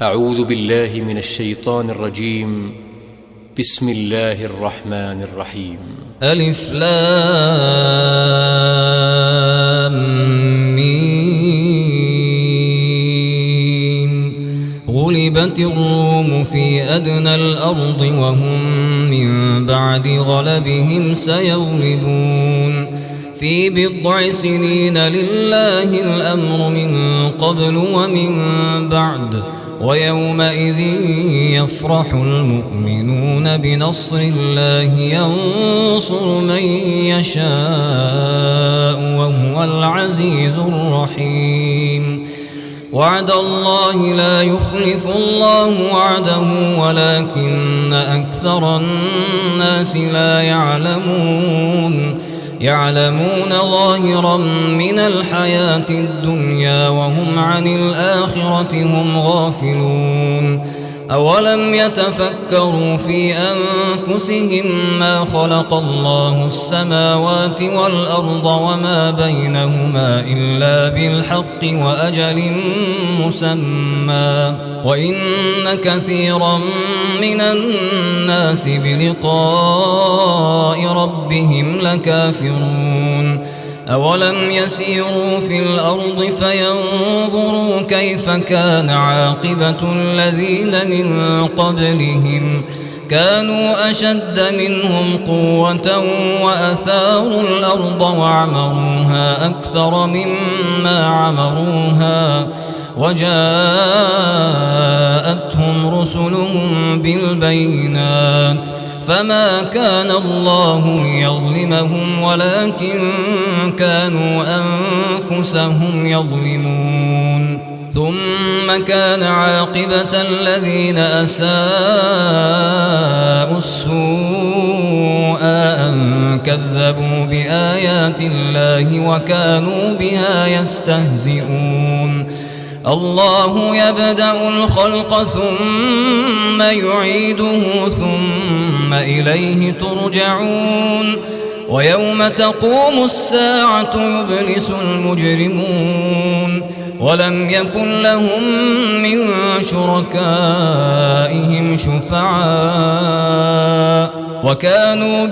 أعوذ بالله من الشيطان الرجيم. بسم الله الرحمن الرحيم. ألف لام ميم. غلبت الروم في أدنى الأرض وهم من بعد غلبهم سيغلبون في بضع سنين لله الأمر من قبل ومن بعد ويومئذ يفرح المؤمنون بنصر الله ينصر من يشاء وهو العزيز الرحيم. وعد الله لا يخلف الله وعده ولكن أكثر الناس لا يعلمون ظاهرا من الحياة الدنيا وهم عن الآخرة هم غافلون. أولم يتفكروا في أنفسهم ما خلق الله السماوات والأرض وما بينهما إلا بالحق وأجل مسمى وإن كثيرا من الناس بلقاء ربهم لكافرون. أولم يسيروا في الأرض فينظروا كيف كان عاقبة الذين من قبلهم كانوا أشد منهم قوة وأثاروا الأرض وعمروها أكثر مما عمروها وجاءتهم رسلهم بالبينات فما كان الله ليظلمهم ولكن كانوا أنفسهم يظلمون. ثم كان عاقبة الذين أساءوا السوء أن كذبوا بآيات الله وكانوا بها يستهزئون. الله يبدأ الخلق ثم يعيده ثم إليه ترجعون. ويوم تقوم الساعة يبلس المجرمون ولم يكن لهم من شركائهم شفعاء وكانوا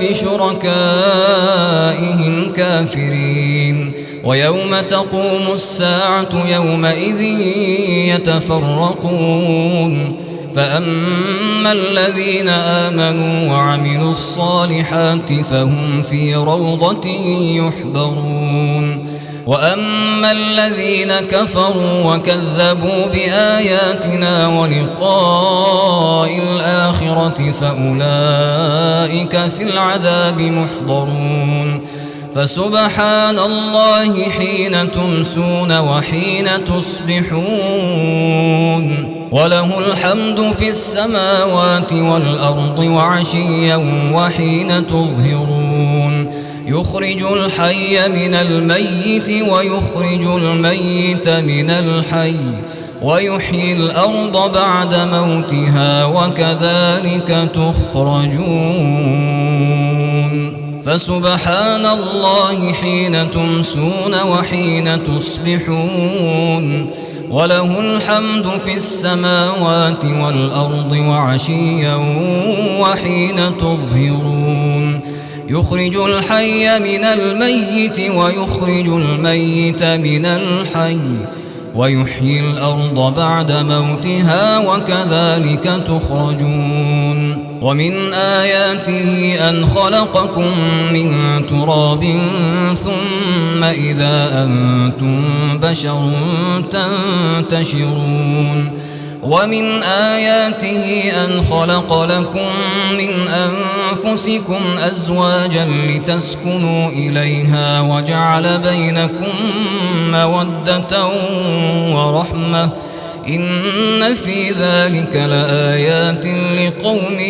بشركائهم كافرين. ويوم تقوم الساعة يومئذ يتفرقون فأما الذين آمنوا وعملوا الصالحات فهم في روضة يحبرون وأما الذين كفروا وكذبوا بآياتنا ولقاء الآخرة فأولئك في العذاب محضرون. فسبحان الله حين تمسون وحين تصبحون وله الحمد في السماوات والأرض وعشيا وحين تظهرون. يخرج الحي من الميت ويخرج الميت من الحي ويحيي الأرض بعد موتها وكذلك تخرجون. فسبحان الله حين تمسون وحين تصبحون وله الحمد في السماوات والأرض وعشيا وحين تظهرون. يخرج الحي من الميت ويخرج الميت من الحي ويحيي الأرض بعد موتها وكذلك تخرجون. ومن آياته أن خلقكم من تراب ثم إذا أنتم بشر تنتشرون. ومن آياته أن خلق لكم من أنفسكم أزواجا لتسكنوا إليها وجعل بينكم مودة ورحمة إن في ذلك لآيات لقوم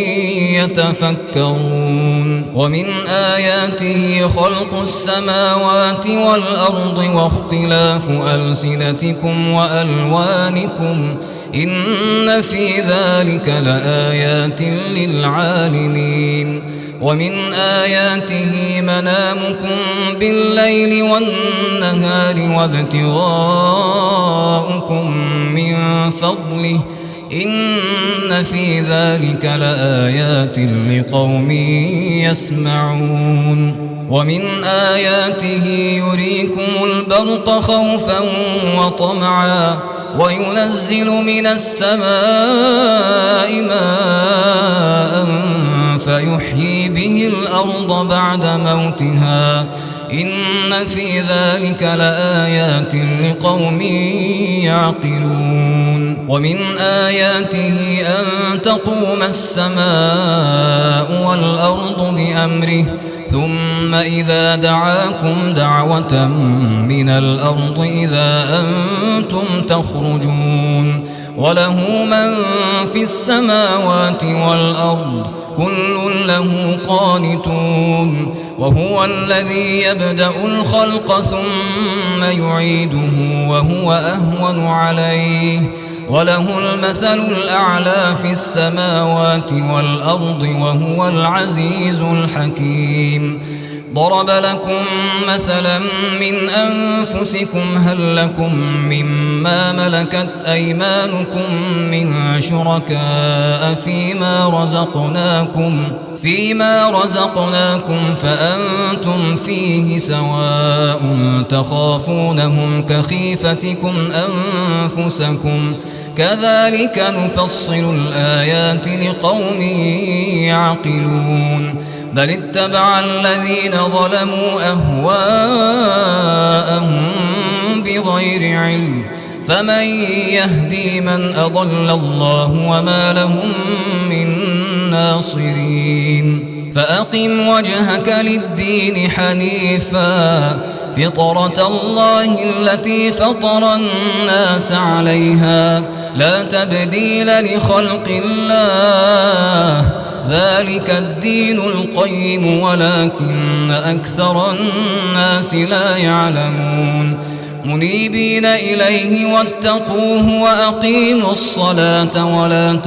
يتفكرون. ومن آياته خلق السماوات والأرض واختلاف ألسنتكم وألوانكم إن في ذلك لآيات للعالمين. ومن آياته منامكم بالليل والنهار وابتغاؤكم من فضله إن في ذلك لآيات لقوم يسمعون ومن آياته يريكم البرق خوفا وطمعا وينزل من السماء ماء فيحيي به الأرض بعد موتها إن في ذلك لآيات لقوم يعقلون ومن آياته أن تقوم السماء والأرض بأمره ثم إذا دعاكم دعوة من الأرض إذا أنتم تخرجون وله من في السماوات والأرض كل له قانتون وهو الذي يبدأ الخلق ثم يعيده وهو أهون عليه وله المثل الأعلى في السماوات والأرض وهو العزيز الحكيم ضرب لكم مثلا من أنفسكم هل لكم مما ملكت أيمانكم من شركاء فيما رزقناكم فأنتم فيه سواء تخافونهم كخيفتكم أنفسكم كذلك نفصل الآيات لقوم يعقلون بل اتبع الذين ظلموا أهواءهم بغير علم فمن يهدي من أضل الله وما لهم من ناصرين فأقم وجهك للدين حنيفا فطرة الله التي فطر الناس عليها لا تبديل لخلق الله ذلك الدين القيم ولكن أكثر الناس لا يعلمون منيبين إليه واتقوه وأقيموا الصلاة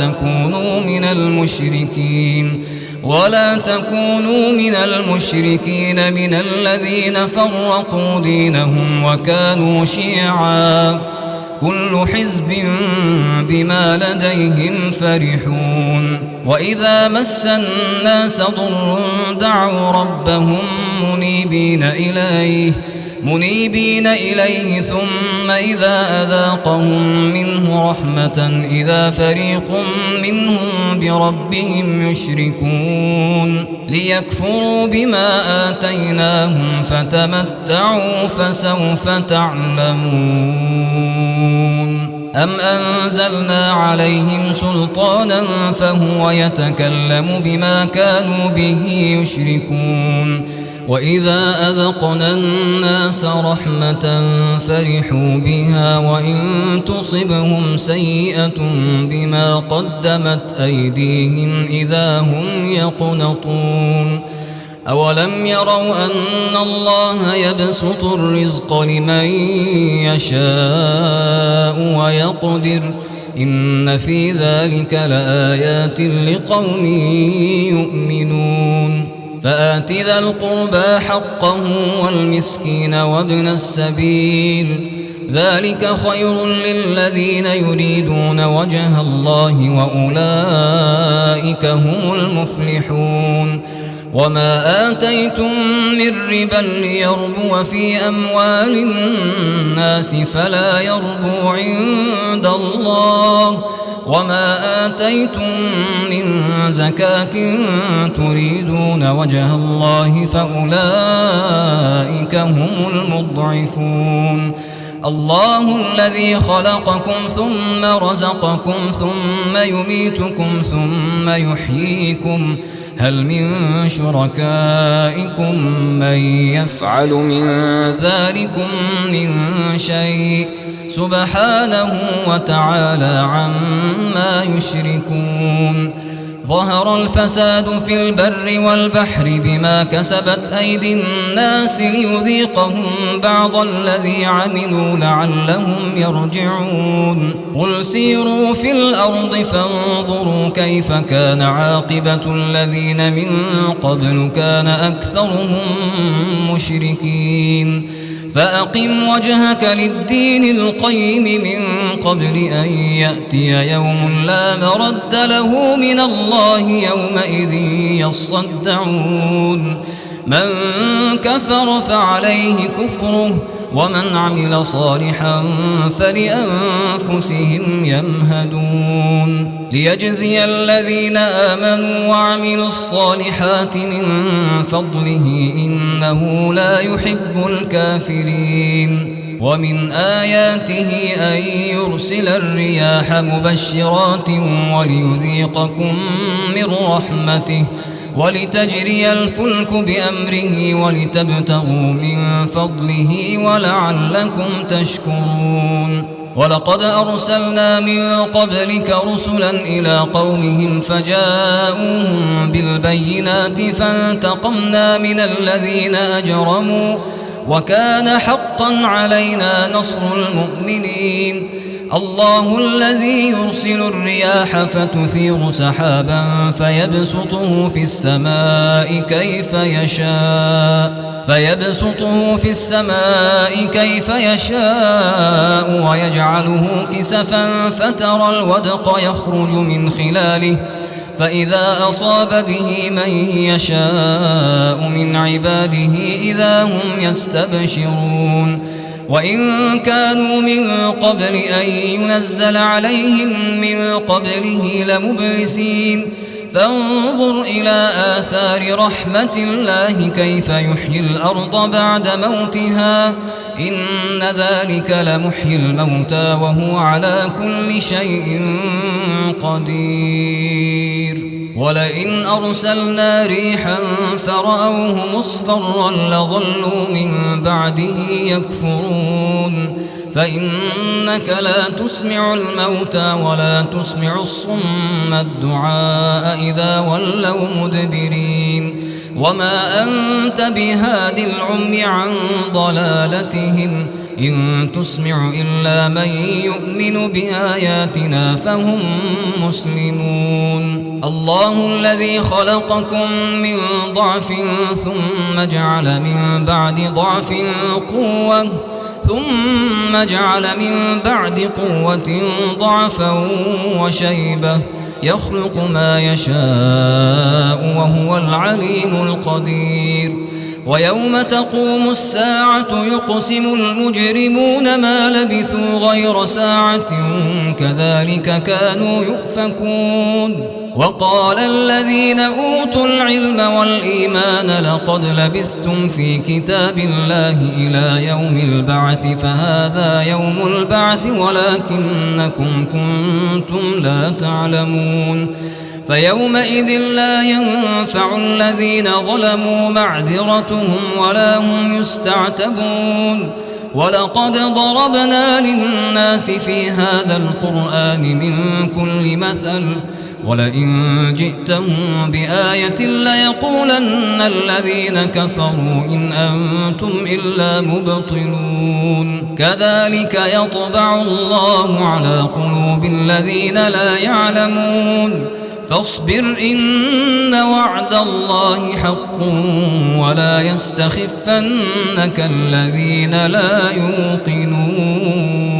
ولا تكونوا من المشركين من الذين فرقوا دينهم وكانوا شيعا كل حزب بما لديهم فرحون وإذا مس الناس ضر دعوا ربهم منيبين إليه ثم إذا أذاقهم منه رحمة إذا فريق منهم بربهم يشركون ليكفروا بما آتيناهم فتمتعوا فسوف تعلمون أم أنزلنا عليهم سلطانا فهو يتكلم بما كانوا به يشركون وإذا أذقنا الناس رحمة فرحوا بها وإن تصبهم سيئة بما قدمت أيديهم إذا هم يقنطون أولم يروا أن الله يبسط الرزق لمن يشاء ويقدر إن في ذلك لآيات لقوم يؤمنون فآت ذا القربى حقه والمسكين وابن السبيل ذلك خير للذين يريدون وجه الله وأولئك هم المفلحون وما آتيتم من ربا ليربو في أموال الناس فلا يربو عند الله وما آتيتم من زكاة تريدون وجه الله فأولئك هم المضعفون الله الذي خلقكم ثم رزقكم ثم يميتكم ثم يحييكم هل من شركائكم من يفعل من ذلكم من شيء سبحانه وتعالى عما يشركون ظهر الفساد في البر والبحر بما كسبت أيدي الناس ليذيقهم بعض الذي عملوا لعلهم يرجعون قل سيروا في الأرض فانظروا كيف كان عاقبة الذين من قبل كان أكثرهم مشركين فأقم وجهك للدين القيم من قبل أن يأتي يوم لا مرد له من الله يومئذ يصدعون من كفر فعليه كفره ومن عمل صالحا فلأنفسهم يمهدون ليجزي الذين آمنوا وعملوا الصالحات من فضله إنه لا يحب الكافرين ومن آياته أن يرسل الرياح مبشرات وليذيقكم من رحمته ولتجري الفلك بأمره ولتبتغوا من فضله ولعلكم تشكرون ولقد أرسلنا من قبلك رسلا إلى قومهم فجاءوهم بالبينات فانتقمنا من الذين أجرموا وكان حقا علينا نصر المؤمنين الله الذي يرسل الرياح فتثير سحابا فيبسطه في السماء كيف يشاء ويجعله كسفا فترى الودق يخرج من خلاله فإذا أصاب به من يشاء من عباده إذا هم يستبشرون وإن كانوا من قبل أن ينزل عليهم من قبله لمبلسين فانظر إلى آثار رحمة الله كيف يحيي الأرض بعد موتها إن ذلك لمحيي الموتى وهو على كل شيء قدير ولئن أرسلنا ريحا فرأوه مصفرا لظلوا من بعده يكفرون فإنك لا تسمع الموتى ولا تسمع الصم الدعاء إذا ولوا مدبرين وما أنت بهاد العمي عن ضلالتهم إن تسمع إلا من يؤمن بآياتنا فهم مسلمون الله الذي خلقكم من ضعف ثم جعل من بعد ضعف قوة ثم جعل من بعد قوة ضعفا وشيبة يخلق ما يشاء وهو العليم القدير ويوم تقوم الساعة يقسم المجرمون ما لبثوا غير ساعة كذلك كانوا يؤفكون وقال الذين أوتوا العلم والإيمان لقد لبثتم في كتاب الله إلى يوم البعث فهذا يوم البعث ولكنكم كنتم لا تعلمون فيومئذ لا ينفع الذين ظلموا معذرتهم ولا هم يستعتبون ولقد ضربنا للناس في هذا القرآن من كل مثل ولئن جئتهم بآية ليقولن الذين كفروا إن أنتم إلا مبطلون كذلك يطبع الله على قلوب الذين لا يعلمون فاصبر إن وعد الله حق ولا يستخفنك الذين لا يوقنون